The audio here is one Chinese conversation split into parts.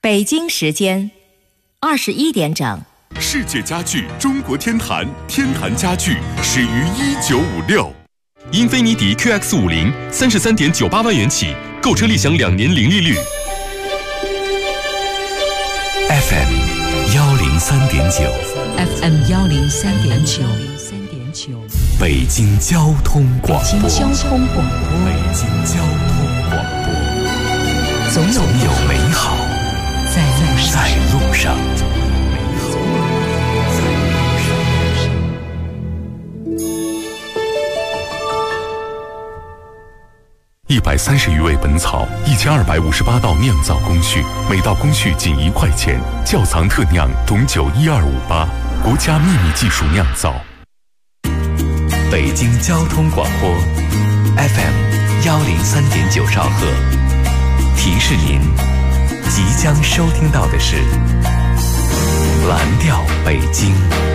北京时间21点整。 世界家具中国天坛，天坛家具始于1956。英菲尼迪 QX50 33.98万元起，购车立享2年零利率。 FM 103.9 FM 103.9 北京交通广播。 北京交通广播。 北京交通广播。 总有美好在路上。130余味本草，1258道酿造工序，每道工序仅1块钱。窖藏特酿董酒12588，国家秘密技术酿造。北京交通广播 FM 103.9兆赫，提示您即将收听到的是蓝调北京。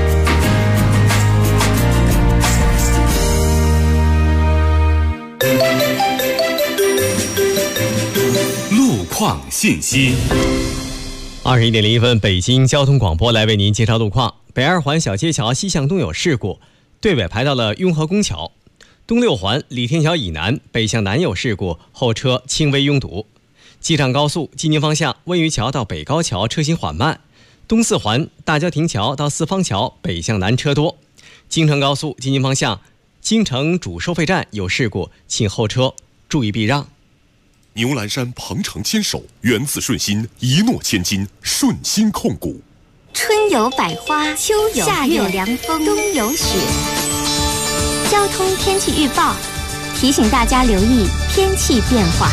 路况信息。 21点01分，北京交通广播来为您介绍路况。北二环小街桥西向东有事故，队尾排到了雍和宫桥。东六环李天桥以南北向南有事故，后车轻微拥堵。机场高速济宁方向温榆桥到北高桥车行缓慢。东四环大郊亭桥到四方桥北向南车多。京承高速济宁方向京承主收费站有事故，请后车注意避让。 牛栏山鹏程牵手，源自顺心，一诺千金，顺心控股。 春有百花，秋有夏有凉风，冬有雪。交通天气预报提醒大家留意天气变化。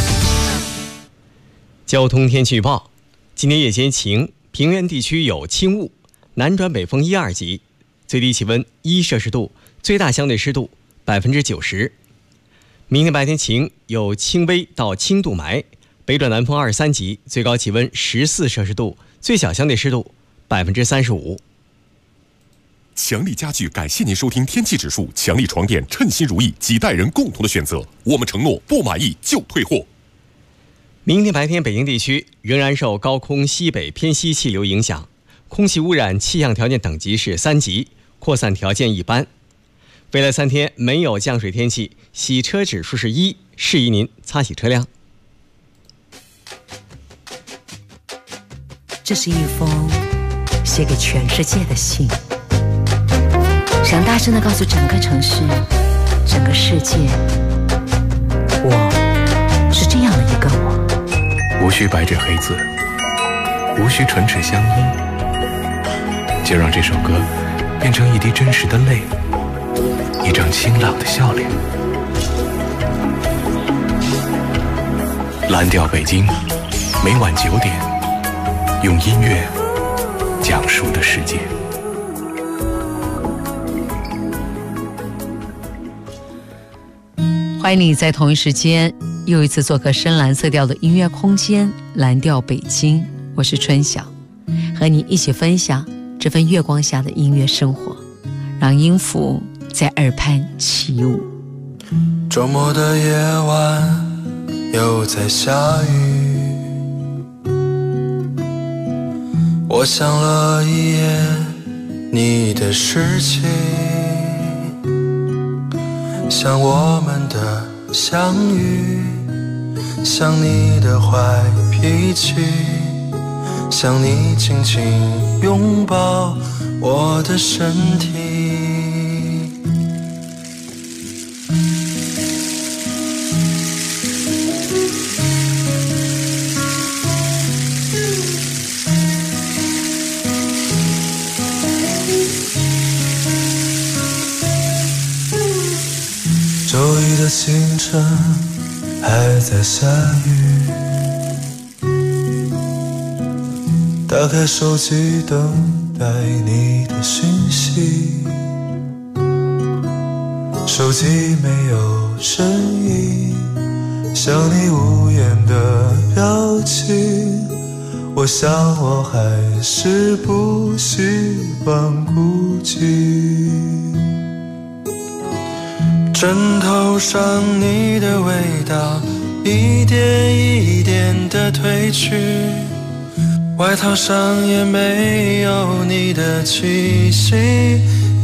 交通天气预报：今天夜间晴，平原地区有轻雾，南转北风1、2级，最低气温1摄氏度，最大相对湿度90%。明天白天晴，有轻微到轻度霾，北转南风2、3级，最高气温14摄氏度，最小相对湿度35%。 强力家具感谢您收听天气指数，强力床垫称心如意，几代人共同的选择。我们承诺不满意就退货。 明天白天北京地区仍然受高空西北偏西气流影响，空气污染气象条件等级是3级，扩散条件一般。未来3天没有降水天气，洗车指数是1，适宜您擦洗车辆。 这是一封写给全世界的信，想大声地告诉整个城市、整个世界，我是这样的一个我。 无需白纸黑字，无需唇齿相依，就让这首歌变成一滴真实的泪，一张清朗的笑脸。蓝调北京，每晚9点，用音乐讲述的世界。 欢迎你在同一时间又一次做客深蓝色调的音乐空间，蓝调北京，我是春晓，和你一起分享这份月光下的音乐生活，让音符在耳畔起舞。 周末的夜晚又在下雨，我想了一夜你的事情，想我们的相遇，想你的坏脾气，想你轻轻拥抱我的身体。周一的清晨还在下雨，打开手机等待你的讯息，手机没有声音，像你无言的表情，我想我还是不习惯孤寂。枕头上你的味道一点一点地褪去， 外套上也没有你的气息。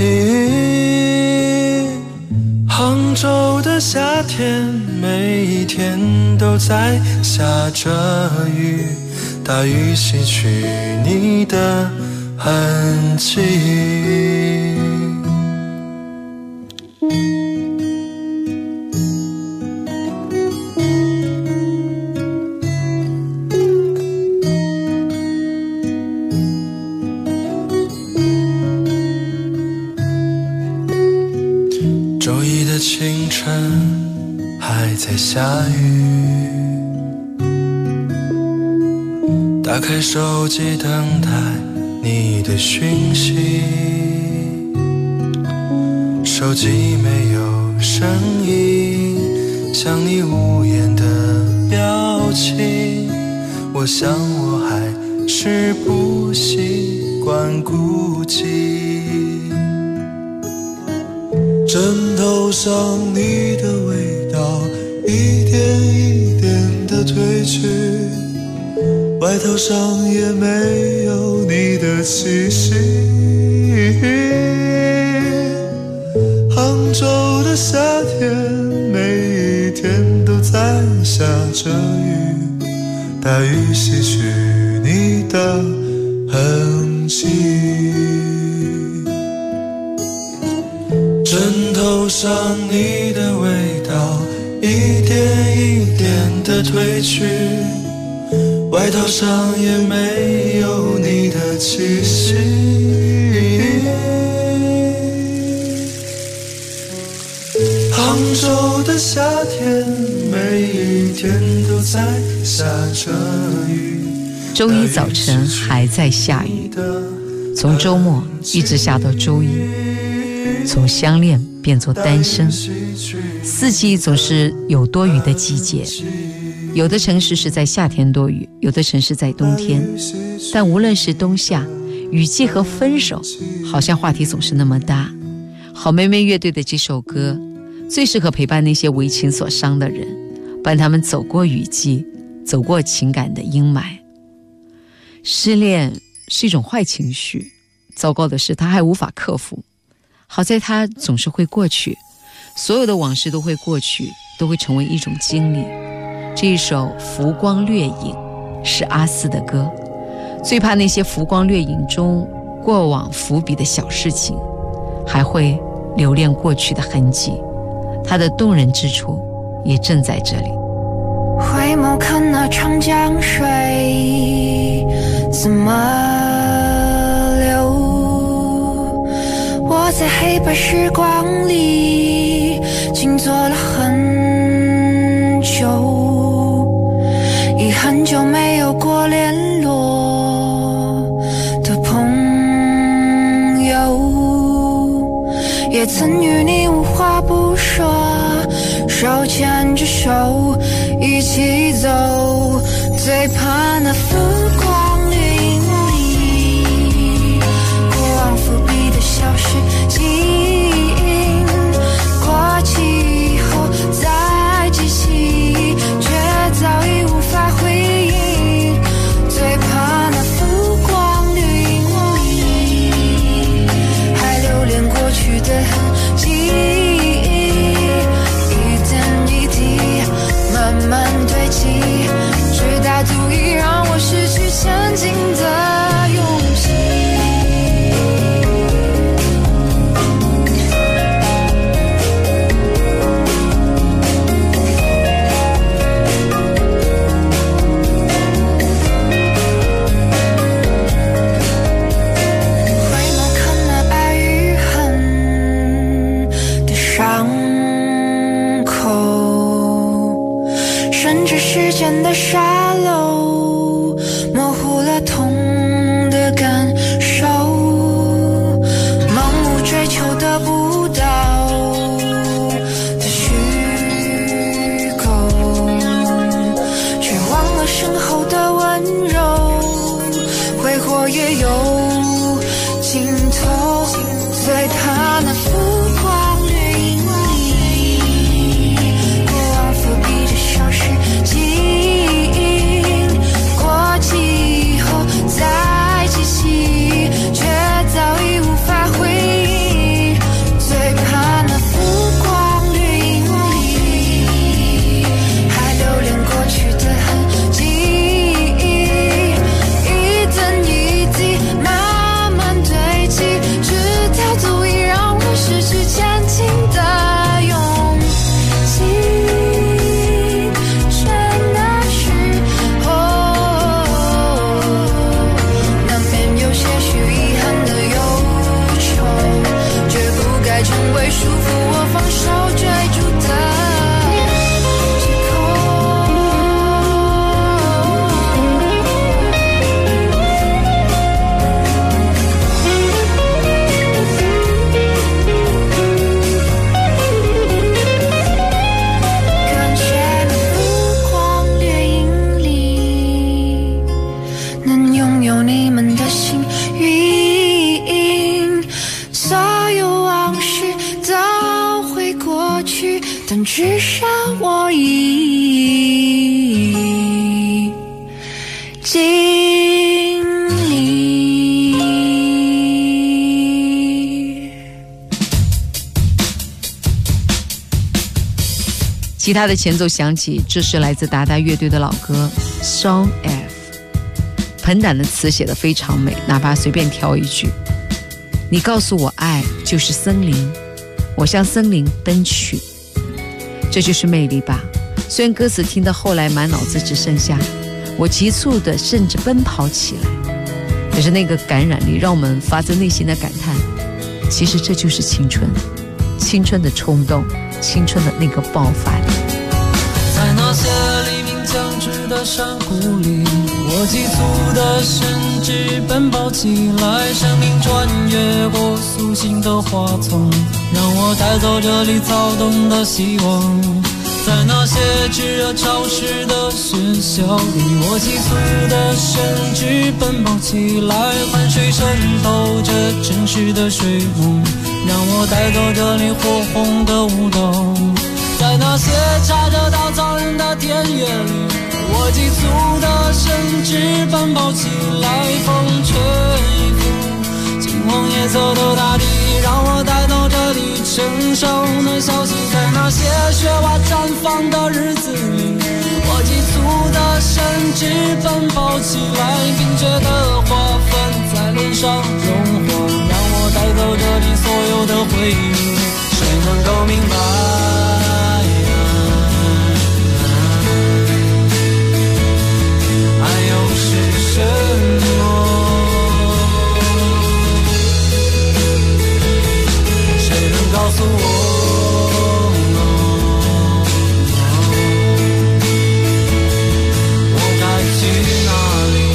杭州的夏天，每一天都在下着雨，大雨洗去你的痕迹。周一的清晨还在下雨，打开手机等待你的讯息，手机没有声音，像你无言的表情，我想我还是不习惯孤寂。枕头上你的味道一点一点地褪去，外套上也没有你的气息。杭州的夏天，每一天都在下着雨，大雨洗去你的痕迹。枕头上你的味道一点一点地褪去，外套上也没有你的气息。杭州的夏天，每一天都在下着雨。 周一早晨还在下雨，从周末一直下到周一，从相恋变作单身。四季总是有多雨的季节，有的城市是在夏天多雨，有的城市在冬天。但无论是冬夏，雨季和分手好像话题总是那么搭。好妹妹乐队的这首歌最适合陪伴那些为情所伤的人，伴他们走过雨季，走过情感的阴霾。失恋是一种坏情绪，糟糕的是它还无法克服。好在它总是会过去，所有的往事都会过去，都会成为一种经历。这一首《浮光掠影》是阿肆的歌，最怕那些浮光掠影中过往伏笔的小事情，还会留恋过去的痕迹。它的动人之处也正在这里。 回眸看那长江水怎么流，我在黑白时光里静坐了很久，已很久没有过联络的朋友，也曾与你无话不说，手牵着手一起走，最怕那浮光掠影里过往伏笔的小事情，过期以后再记起，却早已无法回应，最怕那浮光掠影里还留恋过去的痕迹，慢慢堆积，直到足以让我失去前进的勇气。回眸看那爱与恨的伤口，顺着时间的沙漏，模糊了痛的感受，盲目追求得不到的虚构，却忘了身后的温柔，挥霍也有尽头，最怕那浮光掠影里过往伏笔的小事情，过期以后吉他的前奏响起，这是来自达达乐队的老歌 Song F。 彭胆的词写得非常美，哪怕随便挑一句，你告诉我爱就是森林，我向森林奔去，这就是魅力吧。虽然歌词听到后来满脑子只剩下我急促的甚至奔跑起来，可是那个感染力让我们发自内心的感叹，其实这就是青春，青春的冲动，青春的那个爆发力。 在那些黎明将至的山谷里，我急促的甚至奔跑起来，生命穿越过苏醒的花丛，让我带走这里躁动的希望。在那些炙热潮湿的学校里，我急促的甚至奔跑起来，汗水渗透着城市的水梦，让我带走这里火红的舞蹈。在那些插着稻草人的田野里，我急促的甚至奔跑起来，风吹拂金黄颜色的大地，让我带走这里成熟的消息。在那些雪花绽放的日子里，我急促的甚至奔跑起来，冰雪的花粉在脸上融化，让我带走这里所有的回忆。谁能够明白爱又是什么？谁能告诉我我该去哪里？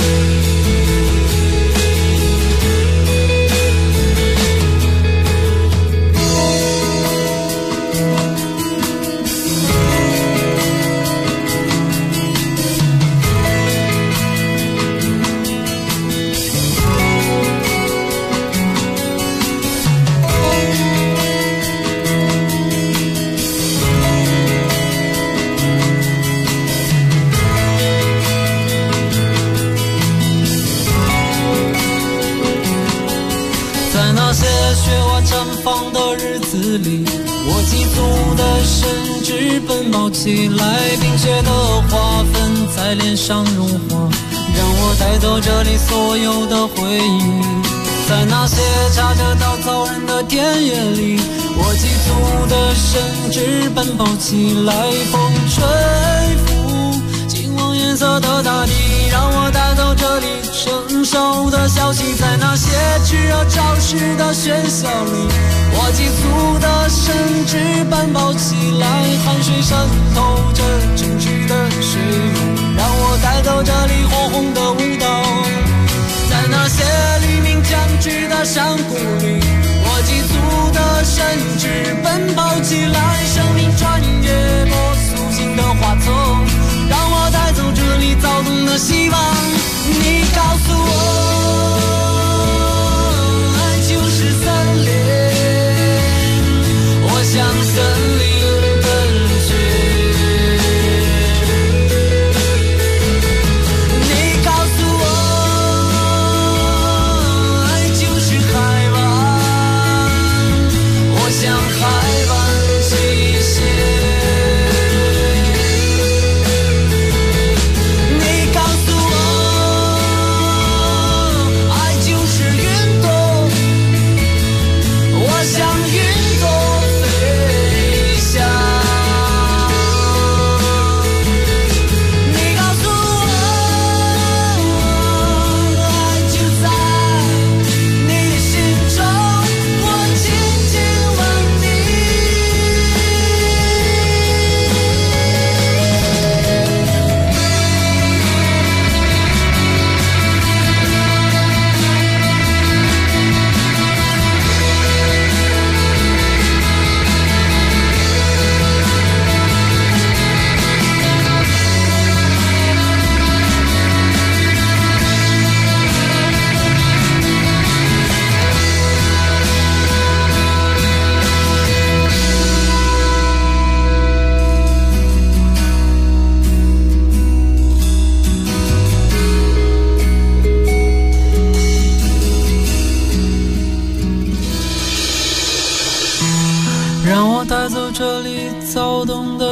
雪花绽放的日子里，我急促的甚至奔跑起来，冰雪的花粉在脸上融化，让我带走这里所有的回忆。在那些插着稻草人的田野里，我急促的甚至奔跑起来，风吹拂金黄颜色的大地，让我带走这里成熟的消息。在那些炙热潮湿的学校里，我急促的甚至奔跑起来，汗水渗透着城市的水涌，让我带走这里火红的舞蹈。在那些黎明将至的山谷里，我急促的甚至奔跑起来，生命穿越过苏醒的花丛，让我带走这里躁动的希望。你告诉我，爱就是森林，我向森林奔去。你告诉我，爱就是海湾，我向海湾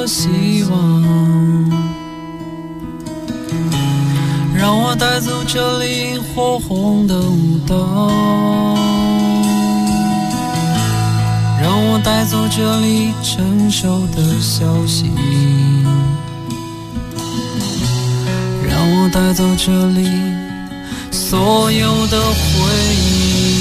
的希望，让我带走这里火红的舞蹈，让我带走这里成熟的消息，让我带走这里所有的回忆。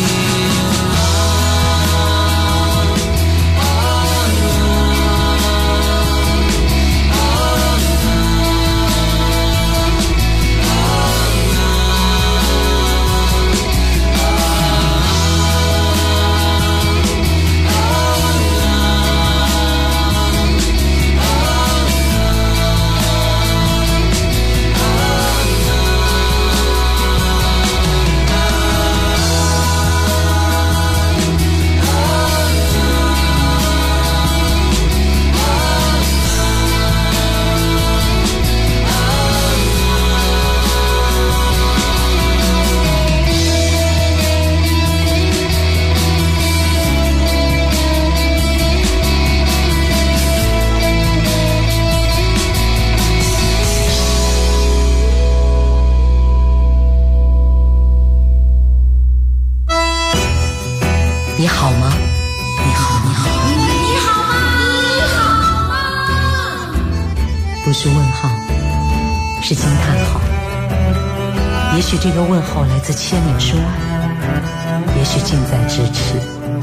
你好吗？你好，你好， 你好吗？你好吗？ 不是问号，是惊叹号。也许这个问号来自千里之外，也许近在咫尺。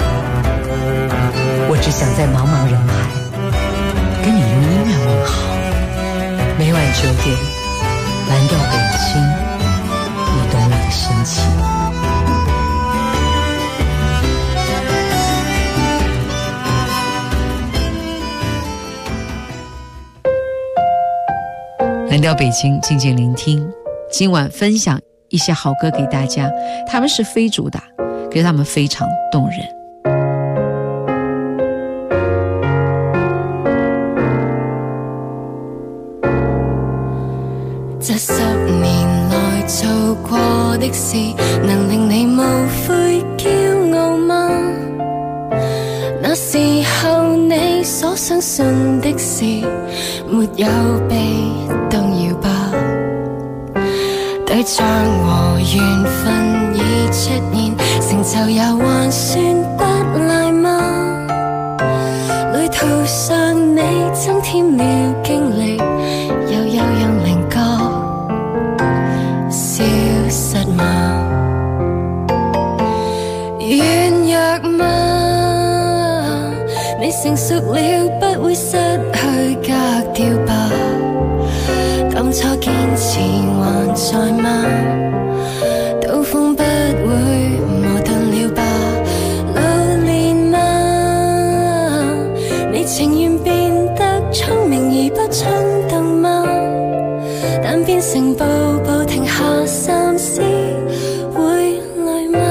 我只想在茫茫人海跟你用音乐问好。每晚9点，蓝调北京，你懂我的深情。蓝调北京，静静聆听。今晚分享一些好歌给大家，他们是非主打，可是他们非常动人。 这10年來做過的事，能令你無悔驕傲嗎？那時候你所相信的事，沒有被動搖吧？對象和緣分已出現，成就也還算不賴嗎？旅途上你增添了經歷，又有讓稜角消失嗎？軟弱嗎？你成熟了不會失去格調吧？當初堅持還在嗎？刀鋒不會磨鈍了吧？老練嗎？你情願變得聰明而不衝動嗎？但變成步步停下三思，會累嗎？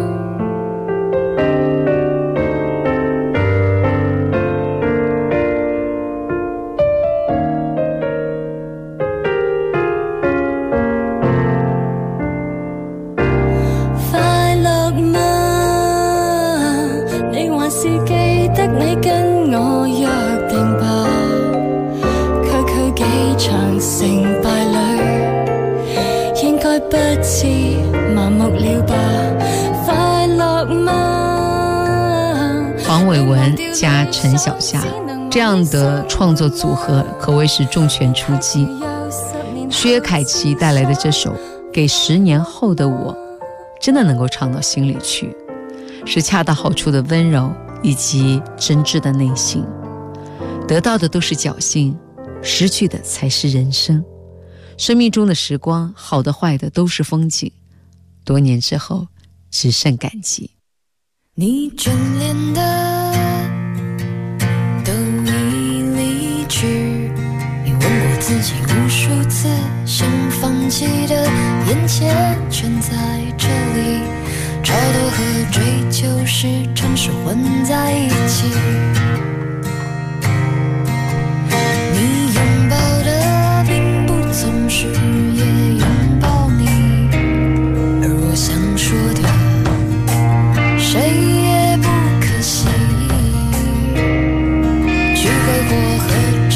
你跟我約定吧，區幾場成敗裏，應該不至麻木了吧？快樂嗎？ 黄偉文加陳小夏這樣的創作組合可謂是重拳出擊。薛凱琪帶來的這首《給10年後的我》真的能夠唱到心裡去，是恰到好處的溫柔以及真摯的內心，得到的都是僥倖，失去的才是人生。生命中的時光，好的壞的都是風景，多年之後只剩感激。 你眷戀的都已離去，你問過自己無數次，想放棄的眼前全在這裡，超脫和追求時常是混在一起。你擁抱的並不總是也擁抱你，而我想說的誰也不可惜。去揮霍和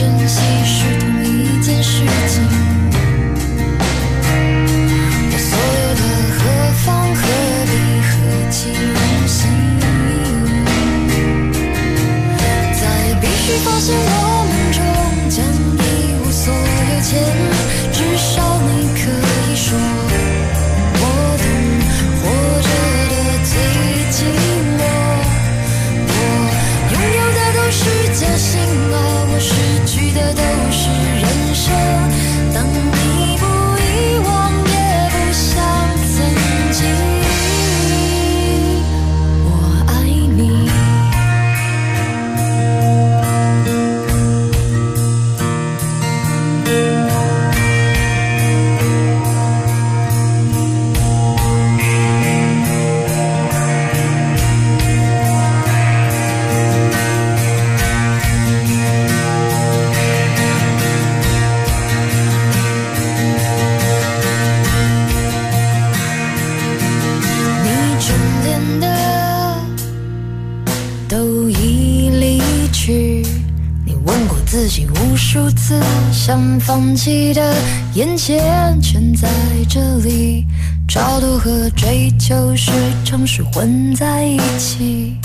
想放弃的，眼前全在这里，超度和追求时常是混在一起。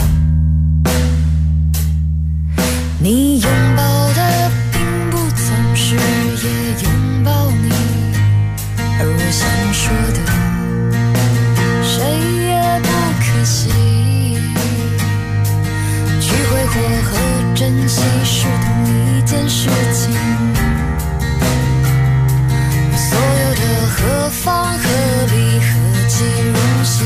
你拥抱的并不总是也拥抱你，而我想说的谁也不可惜。去挥霍和珍惜是同一件事情，所有的何方何必何其荣幸，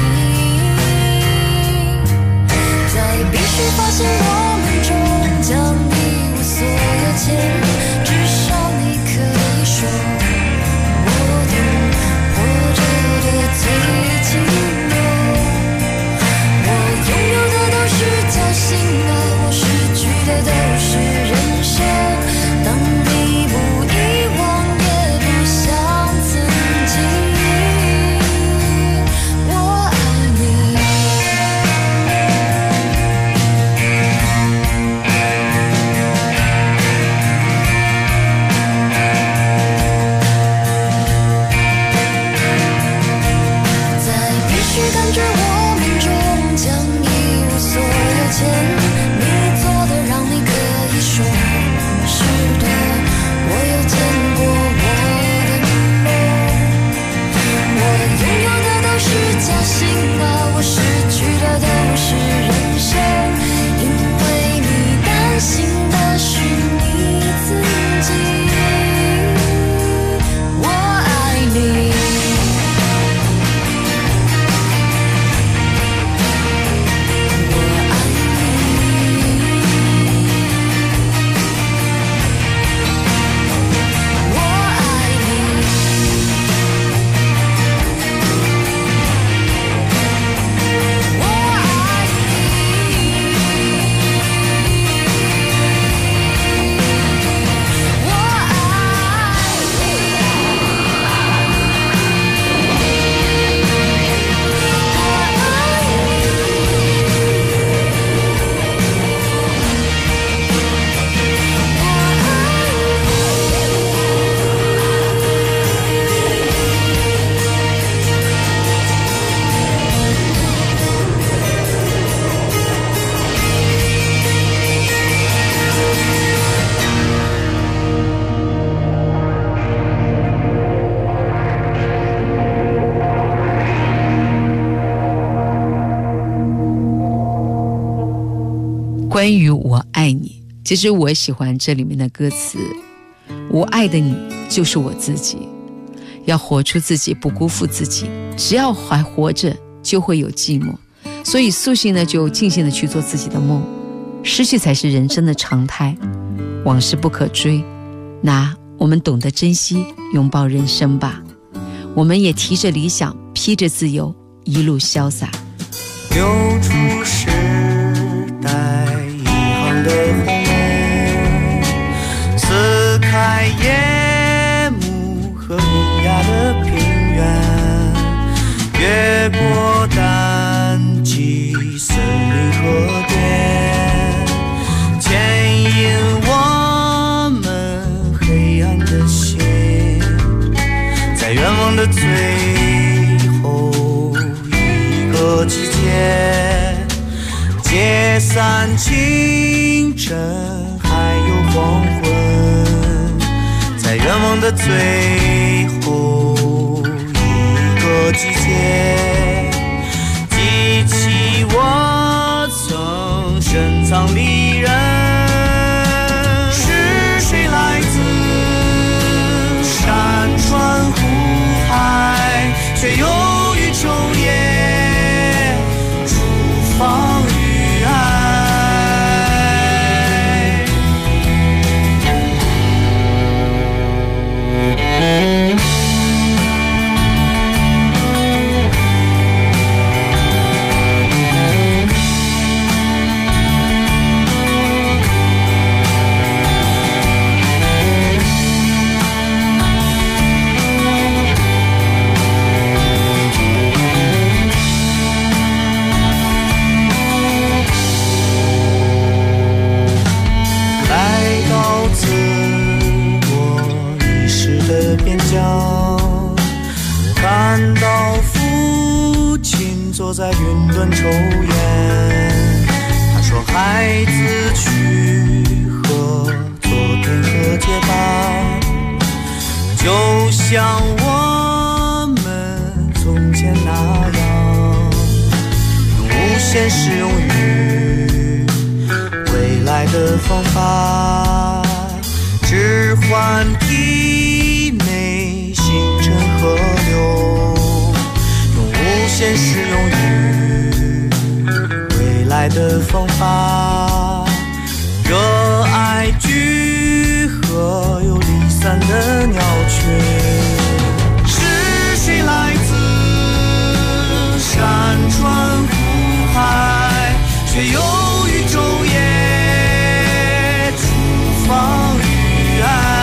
在必须发现我们终将一无所有前，至少你可以说我懂活着的最寂寞。我拥有的都是侥幸的，我失去的都是人生。当你不遗忘也不像曾经，我爱你。在必须感觉我们终将一无所有前，你做的让你可以说是的，我有见过我的梦。我拥有的都是侥幸的，我失去的都是人生，因为你担心的是你自己。我爱你。 关于我爱你，其实我喜欢这里面的歌词，我爱的你就是我自己，要活出自己，不辜负自己，只要还活着就会有寂寞，所以素性呢就尽兴的去做自己的梦，失去才是人生的常态，往事不可追，那我们懂得珍惜，拥抱人生吧，我们也提着理想，披着自由，一路潇洒。 流出时代一行的红梅，撕开夜幕和无涯的平原，越过淡季森林河边，牵引我们黑暗的心，在愿望的最后一个季节，解散清晨还有黄昏，在愿望的最后一个季节，记起我曾深藏离人，是谁来自山川湖海，却又于昼夜逐放于爱。 想，看到父亲坐在云端抽烟，他说孩子去和昨天和解吧，就像我们从前那样，用无限适用于未来的方法，置换体内星辰河流，用无限适用于未来的方法，热爱聚合又离散的鸟群。是谁来自山川湖海，却又于昼夜厨房与爱。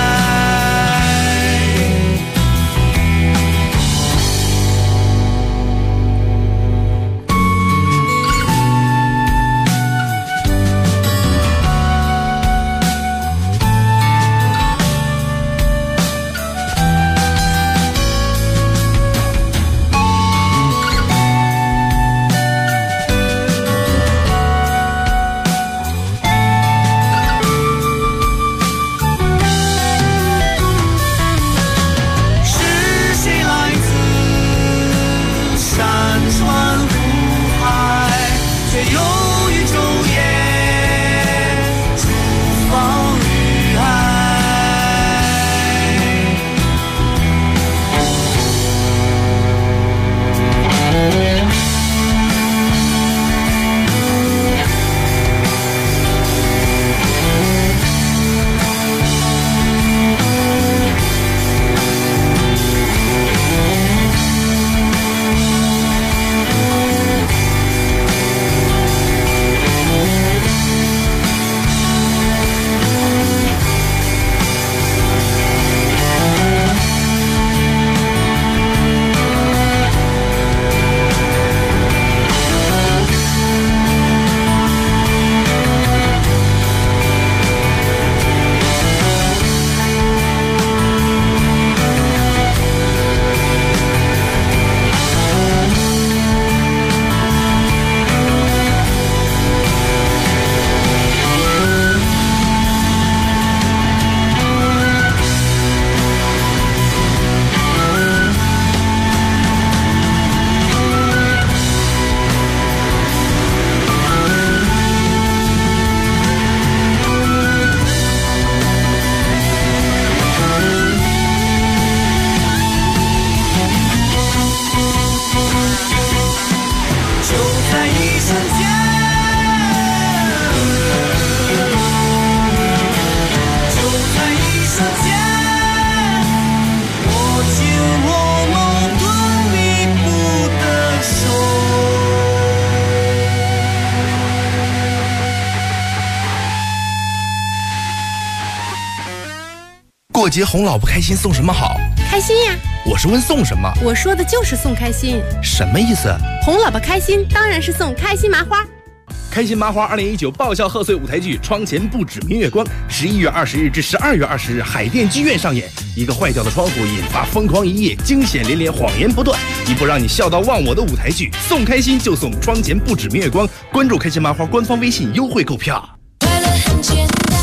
过节哄老婆开心送什么好？ 开心呀！ 我是问送什么？ 我说的就是送开心。 什么意思？ 哄老婆开心当然是送开心麻花。 开心麻花2019爆笑贺岁舞台剧《窗前不止明月光》11月20日至12月20日海淀剧院上演。一个坏掉的窗户引发疯狂一夜，惊险连连，谎言不断，一部让你笑到忘我的舞台剧，送开心就送《窗前不止明月光》。关注开心麻花官方微信优惠购票。 快乐很简单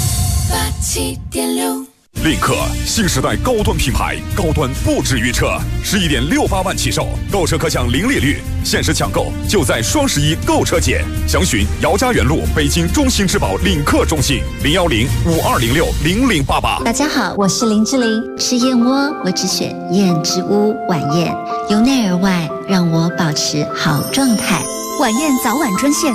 ，87.6。 领克新时代高端品牌，高端不止于车，11.68万起售，购车可享零利率，限时抢购就在双11购车节，详询姚家园路北京中心之宝领克中心010-5206-0088。 大家好，我是林志玲，吃燕窝我只选燕之屋晚宴，由内而外让我保持好状态。 晚宴早晚专线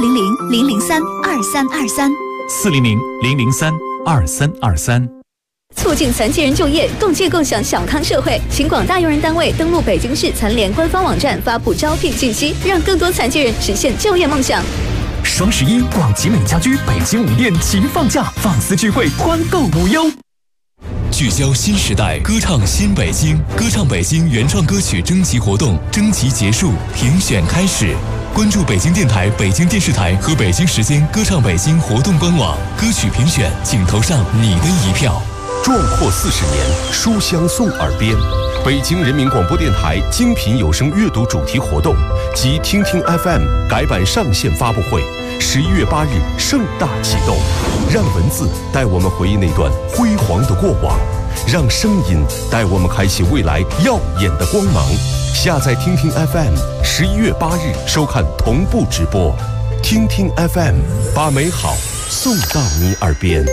400-003-2323，400-003-2323。 促进残疾人就业，共建共享小康社会。请广大用人单位登录北京市残联官方网站发布招聘信息，让更多残疾人实现就业梦想。 双11，广吉美家居北京午宴齐放假，放肆聚会，欢购无忧。 聚焦新时代，歌唱新北京，歌唱北京原创歌曲征集活动征集结束，评选开始。关注北京电台、北京电视台和北京时间歌唱北京活动官网，歌曲评选，请投上你的一票。 壮阔40年，书香送耳边。北京人民广播电台精品有声阅读主题活动及听听 FM 改版上线发布会，11月8日盛大启动。让文字带我们回忆那段辉煌的过往，让声音带我们开启未来耀眼的光芒。下载听听 FM，11月8日收看同步直播。听听 FM， 把美好送到你耳边。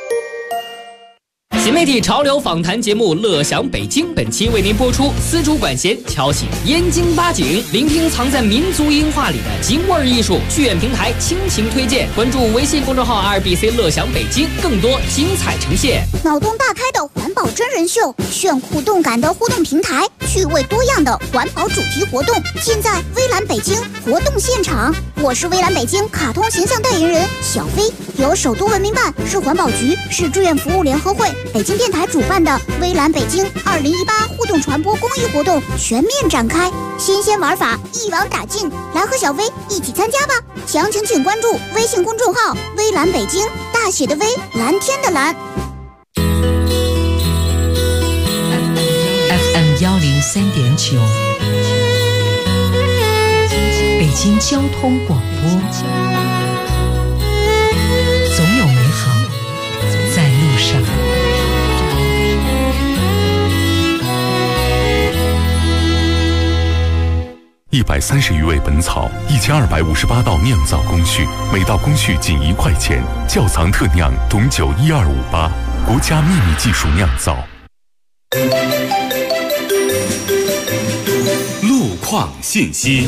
新媒体潮流访谈节目《乐享北京》本期为您播出，丝竹管弦敲醒燕京八景，聆听藏在民族音画里的京味艺术。剧院平台倾情推荐，关注微信公众号 RBC 乐享北京，更多精彩呈现。 脑洞大开的环保真人秀，炫酷动感的互动平台，趣味多样的环保主题活动，尽在微蓝北京活动现场。我是微蓝北京卡通形象代言人小飞，由首都文明办、市环保局、市志愿服务联合会、北京电台主办的微蓝北京2018互动传播公益活动全面展开，新鲜玩法一网打尽，来和小飞一起参加吧！详情请关注微信公众号微蓝北京，大写的微，蓝天的蓝。 FM 103.9，北京交通广播，总有美好在路上。 130余味本草，1258道酿造工序，每道工序仅1块钱。窖藏特酿董酒12588，国家秘密技术酿造。 路况信息。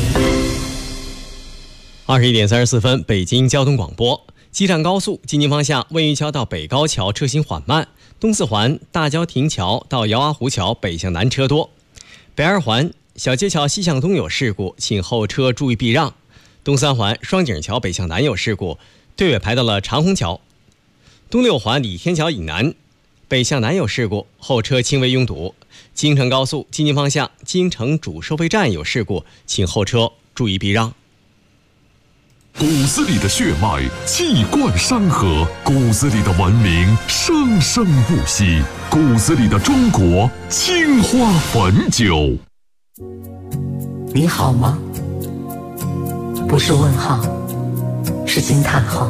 21点34分，北京交通广播。机站高速京津方向温榆桥到北高桥车行缓慢，东四环大郊亭桥到姚阿湖桥北向南车多。北二环小街桥西向东有事故，请后车注意避让。东三环双井桥北向南有事故，队尾排到了长虹桥。东六环李天桥以南北向南有事故，后车轻微拥堵。京承高速京津方向京承主收费站有事故，请后车注意避让。 骨子里的血脉气贯山河，骨子里的文明生生不息，骨子里的中国青花汾酒。 你好吗？不是问号，是惊叹号。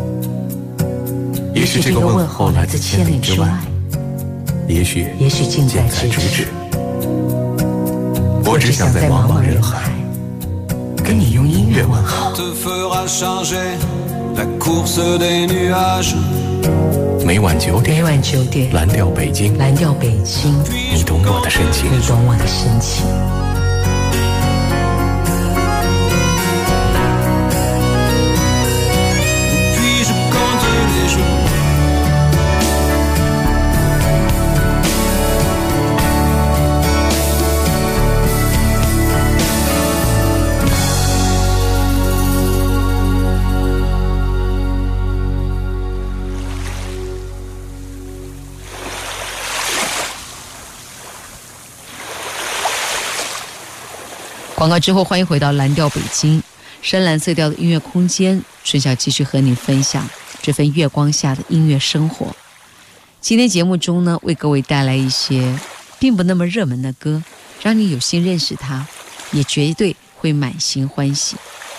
也许这个问候来自千里之外，也许近在咫尺。我只想在茫茫人海跟你用音乐问好。每晚9点，蓝调北京，你懂我的深情。 广告之后，欢迎回到蓝调北京，深蓝色调的音乐空间。春晓继续和你分享这份月光下的音乐生活。今天节目中呢，为各位带来一些并不那么热门的歌，让你有幸认识它，也绝对会满心欢喜。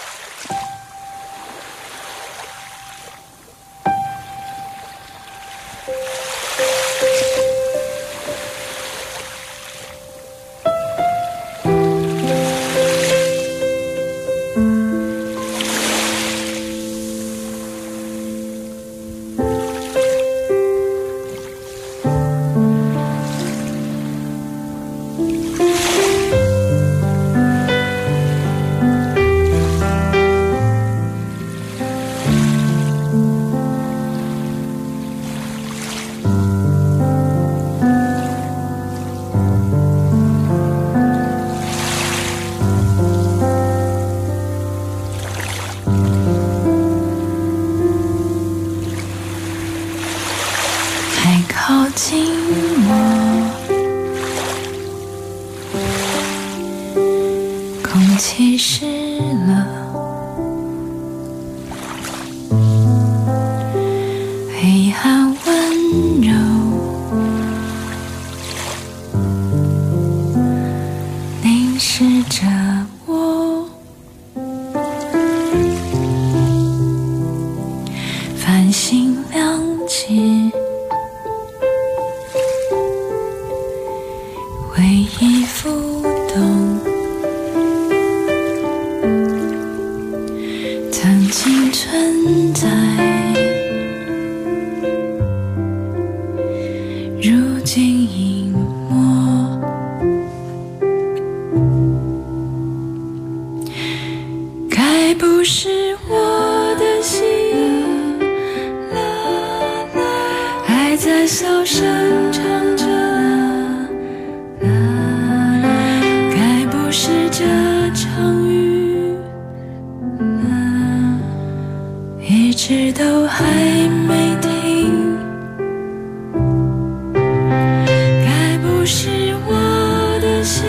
气湿了，黑暗温柔回忆浮动，曾经存在，如今隐没。该不是我的心还在小声唱着，该不是这场雨一直都还没停，该不是我的心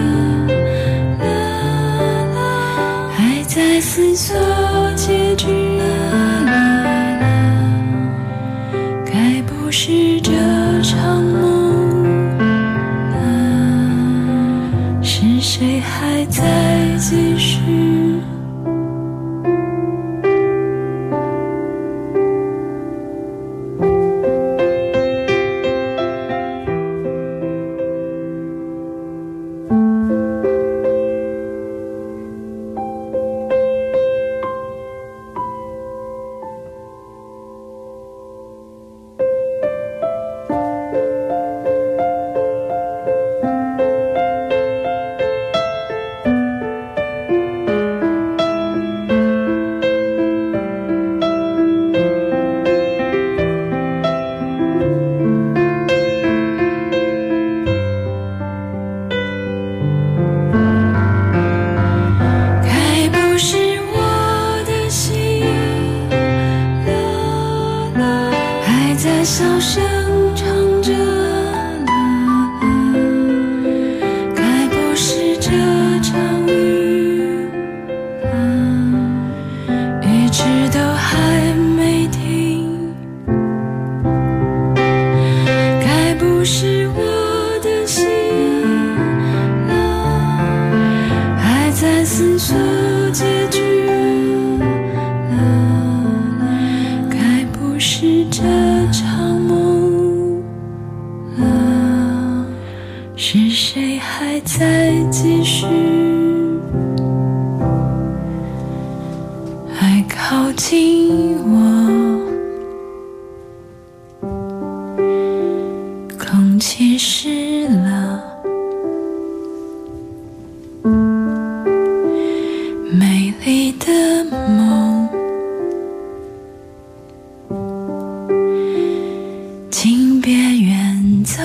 还在思索结局，该不是这场梦是谁还在继续。小声唱着，该不是这场雨一直都还没停，该不是我的心还在思索结局，该不是这场梦是谁还在继续，还靠近我，空气湿了，美丽的梦，请别远走。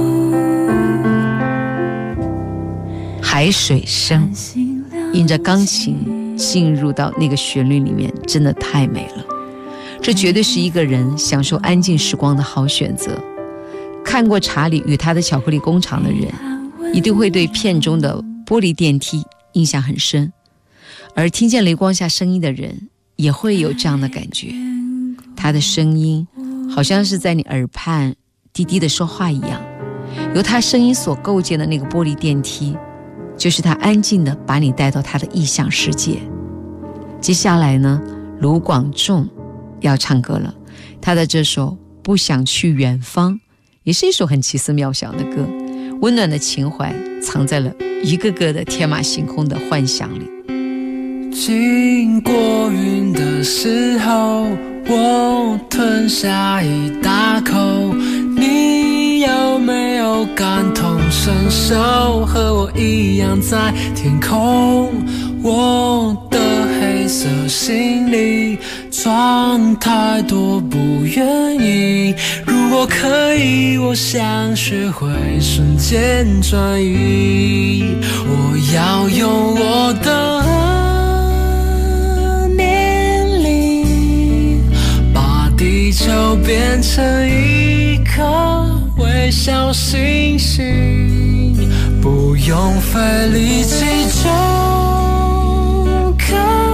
海水声印着钢琴进入到那个旋律里面，真的太美了。这绝对是一个人享受安静时光的好选择。看过查理与他的巧克力工厂的人一定会对片中的玻璃电梯印象很深，而听见雷光下声音的人也会有这样的感觉，他的声音好像是在你耳畔低低的说话一样，由他声音所构建的那个玻璃电梯，就是他安静的把你带到他的异想世界。接下来呢，卢广仲要唱歌了，他的这首不想去远方也是一首很奇思妙想的歌，温暖的情怀藏在了一个个的天马行空的幻想里。 经过云的时候，我吞下一大口，你有没有感同身受，和我一样在天空，我的黑色心里装太多不愿意，如果可以，我想学会瞬间转移，我要用我的年龄把地球变成一颗微小星星，不用费力气就可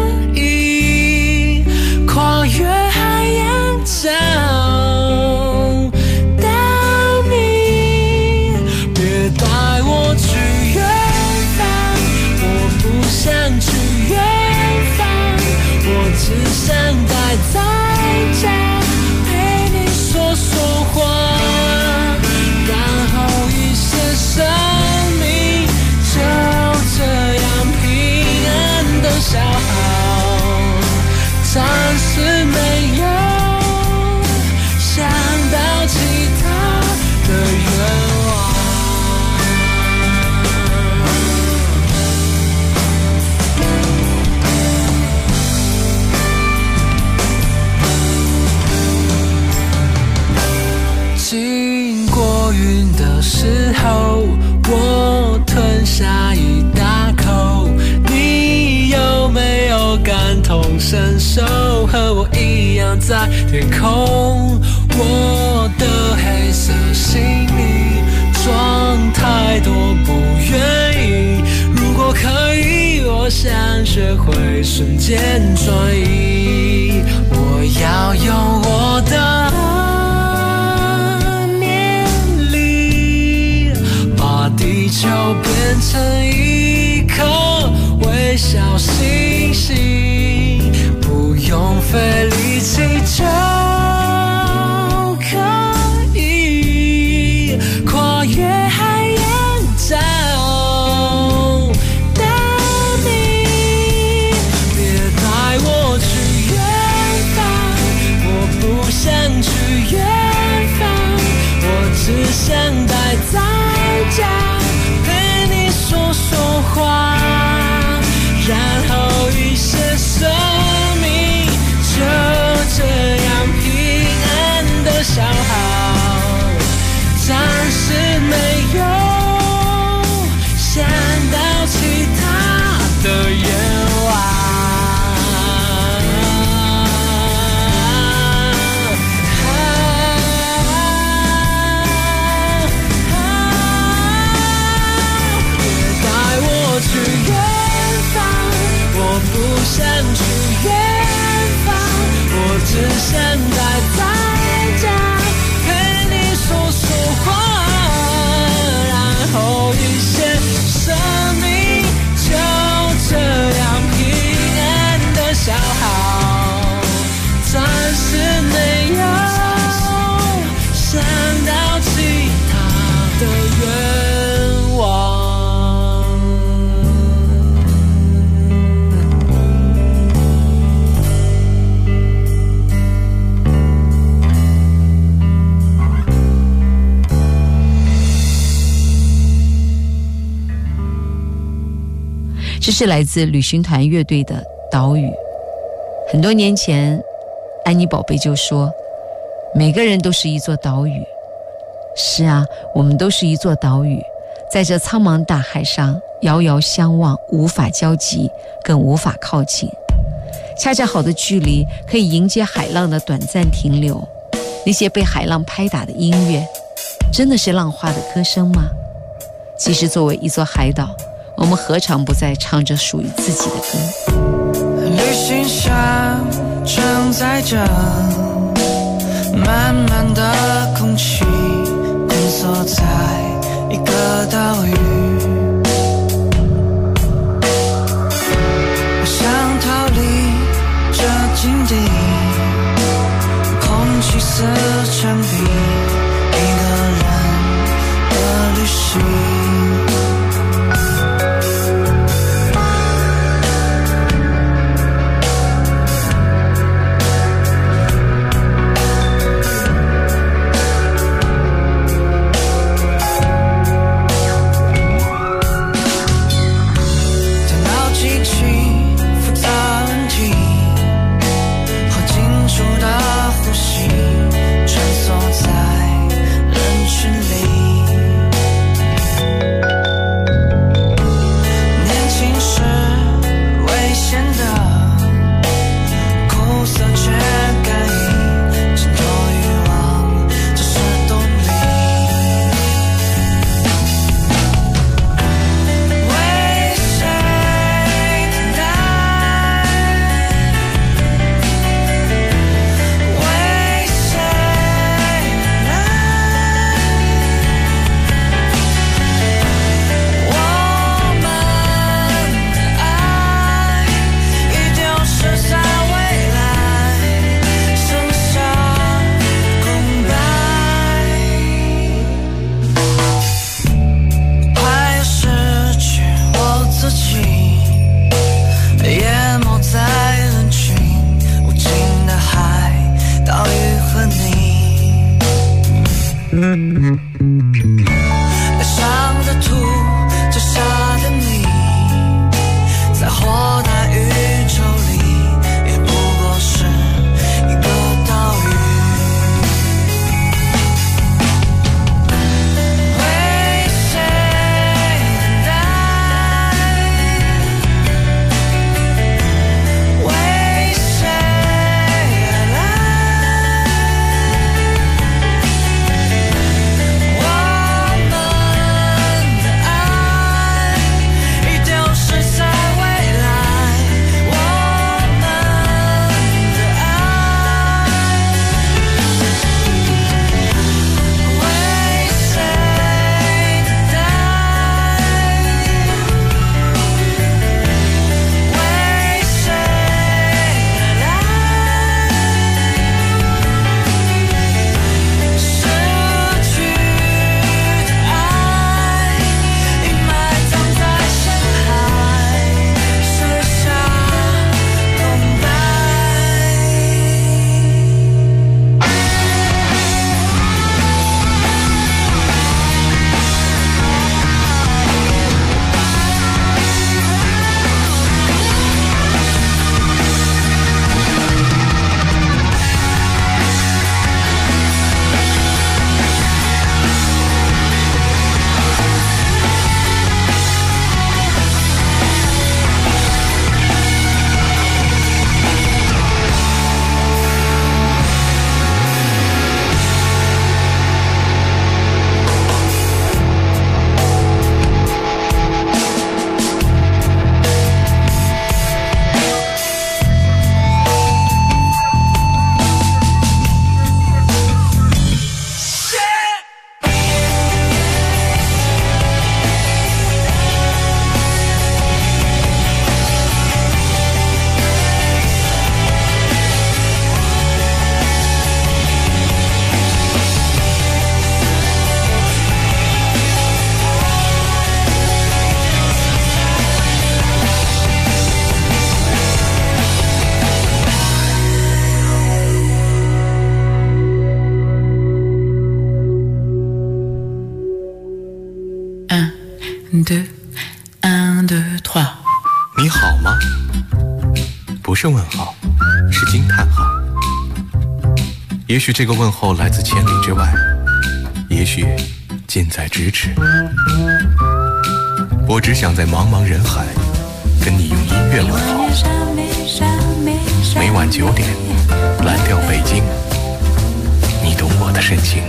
以跨越海洋找到你，别带我去远方，我不想去远方，我只想待在家陪你说说话，然后一些什么我吞下一大口。你有没有感同身受？和我一样在天空，我的黑色行李装太多不愿意。如果可以，我想学会瞬间转移。我要用我的念力，把地球变成一颗微小星星，不用费力气就可以跨越海洋找到你。别带我去远方，我不想去远方，我只想待在家陪你说说话，然后一些生命就这样平安的消耗，暂时没有想到其他的愿望。别带我去远方，我不想去远方，我只想待在家陪你说说话，然后一些生命就这样平安的消耗，暂时没有想到其他的愿望。 这是来自旅行团乐队的《岛屿》。很多年前，安妮宝贝就说，每个人都是一座岛屿。是啊，我们都是一座岛屿，在这苍茫大海上遥遥相望，无法交集，更无法靠近。恰恰好的距离可以迎接海浪的短暂停留。那些被海浪拍打的音乐，真的是浪花的歌声吗？其实作为一座海岛，我们何尝不再唱着属于自己的歌？ 旅行箱承载着满满的空气，困锁在一个岛屿。我想逃离这境地，空气似墙壁，一个人的旅行。 2 1 2 3。 你好吗？不是问号，是惊叹号。也许这个问候来自千里之外，也许近在咫尺。我只想在茫茫人海跟你用音乐问候。每晚9点，蓝调北京，你懂我的深情。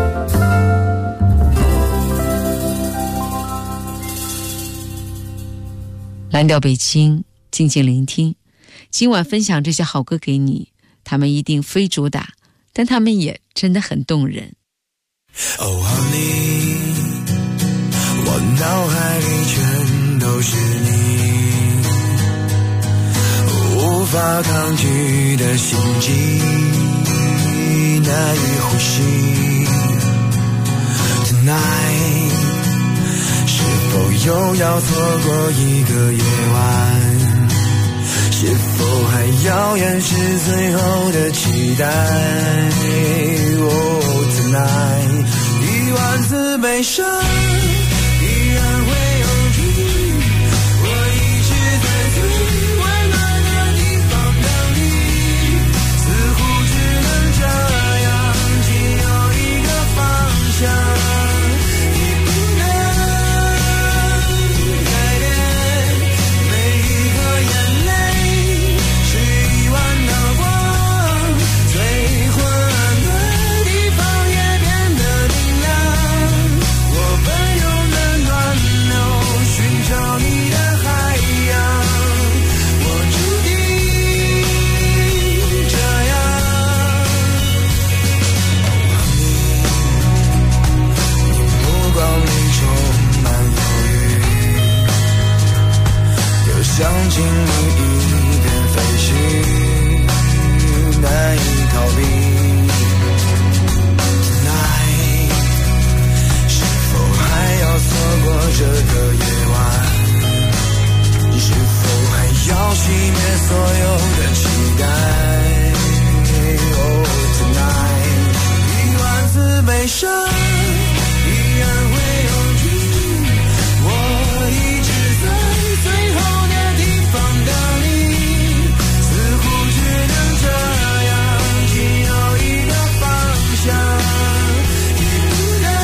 蓝调北京，静静聆听。今晚分享这些好歌给你，他们一定非主打，但他们也真的很动人。 Oh honey， 我脑海里全都是你，无法抗拒的心悸，难以呼吸。Tonight， 是否又要错过一个夜晚？是否还遥远是最后的期待？ Oh tonight， 10000次悲伤依然会有你，我一直在最温暖的地方等你，似乎只能这样，仅有一个方向。想请你一边飞行，难以逃避。Tonight， 是否还要错过这个夜晚？是否还要熄灭所有的期待？ Oh tonight， 10000次悲伤依然会有你，我一直在最后等你，似乎只能这样，仅有一个方向，你不能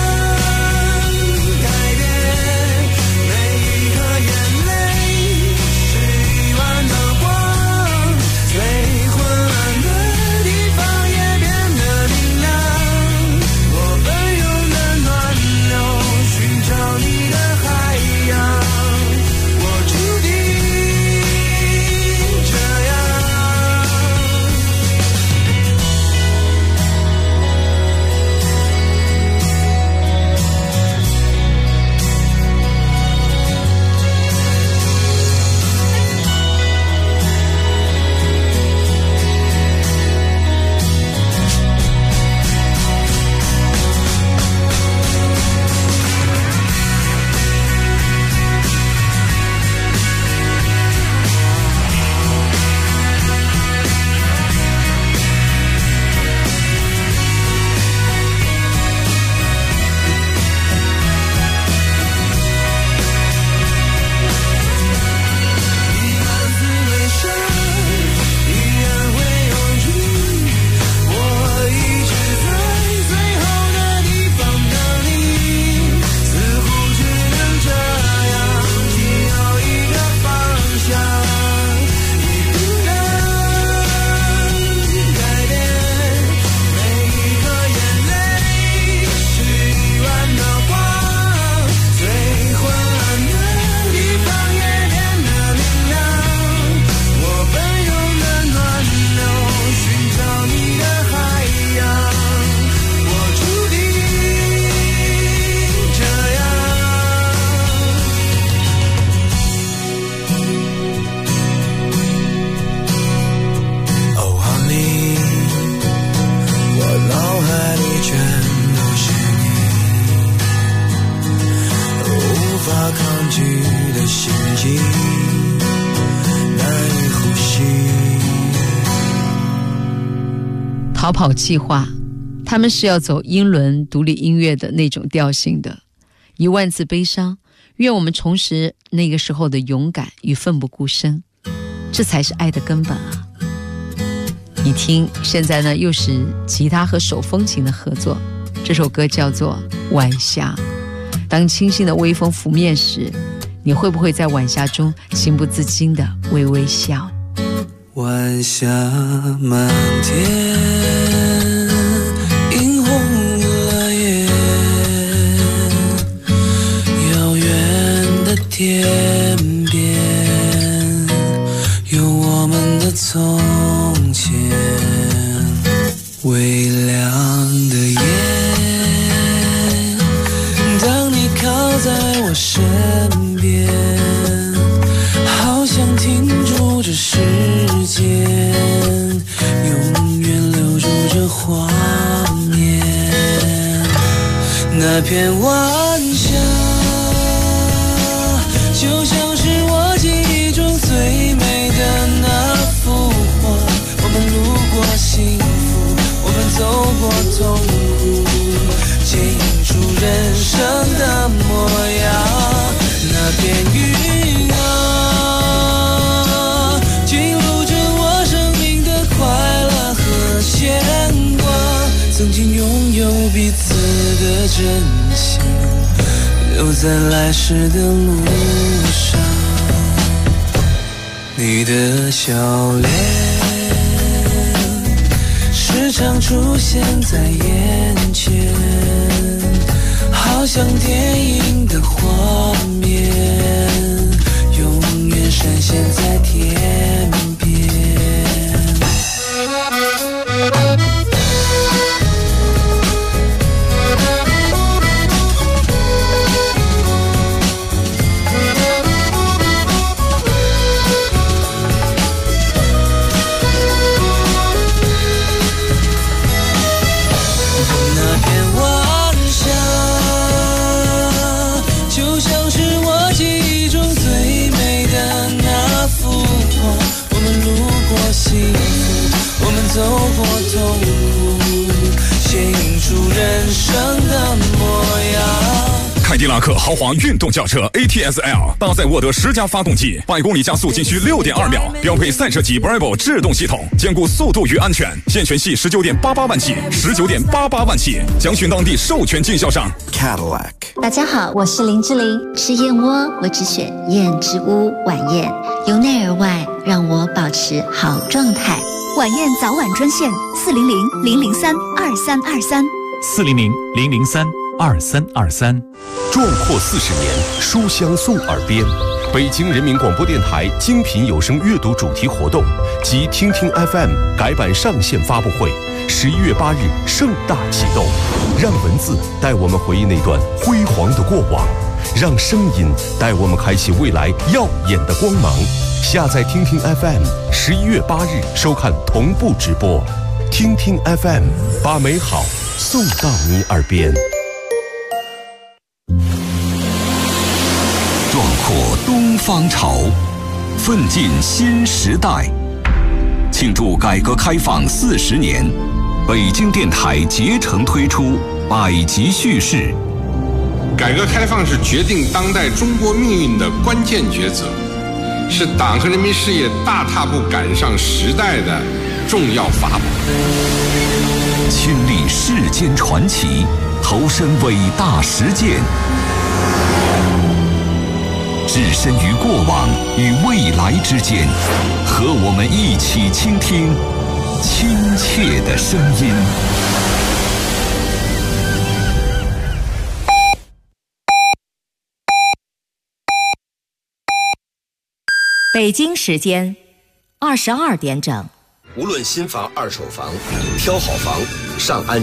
改变。每一颗眼泪是10000道光，最昏暗的地方也变得明亮。我奔涌的暖流，寻找你的海洋，我注定逃跑计划，他们是要走英伦独立音乐的那种调性的， 10000次悲伤，愿我们重拾那个时候的勇敢与奋不顾身，这才是爱的根本啊！你听，现在呢又是吉他和手风琴的合作，这首歌叫做《晚霞》。当清新的微风拂面时，你会不会在晚霞中情不自禁地微微笑？ 晚霞满天，映红了夜，遥远的天边有我们的从前，微亮的夜，当你靠在我身边，好想停住这时间，永远留住这画面。那片晚霞就像是我记忆中最美的那幅画，我们路过幸福，我们走过痛苦，剪映出人生的模样。那片云啊，记录着我生命的快乐和牵挂，曾经拥有彼此的真心，留在来时的路上。你的笑脸时常出现在眼前，好像电影的画面，永远闪现在天边。走过痛苦，显映出人生的模样。 凯迪拉克豪华运动轿车 ATS-L 搭载沃德10加发动机，100公里加速仅需6.2秒，标配赛车级 Bravo 制动系统，兼顾速度与安全。现权系19.88万起，19.88万起，详询当地授权经销商 Cadillac。大家好，我是林志玲。吃燕窝，我只选燕之屋晚宴，由内而外让我保持好状态。 晚宴早晚专线 400-003-2323，400-003-2323。壮阔40年，书香送耳边。北京人民广播电台精品有声阅读主题活动及听听 FM 改版上线发布会，11月8日盛大启动。让文字带我们回忆那段辉煌的过往，让声音带我们开启未来耀眼的光芒。下载听听 FM，11月8日收看同步直播。听听 FM， 把美好送到你耳边。 壮阔东方潮，奋进新时代。庆祝改革开放40年，北京电台竭诚推出百集叙事。 改革开放是决定当代中国命运的关键抉择，是党和人民事业大踏步赶上时代的重要法宝。 亲历世间传奇，投身伟大实践，置身于过往与未来之间，和我们一起倾听亲切的声音。 北京时间22点整。 无论新房、二手房，挑好房，上安。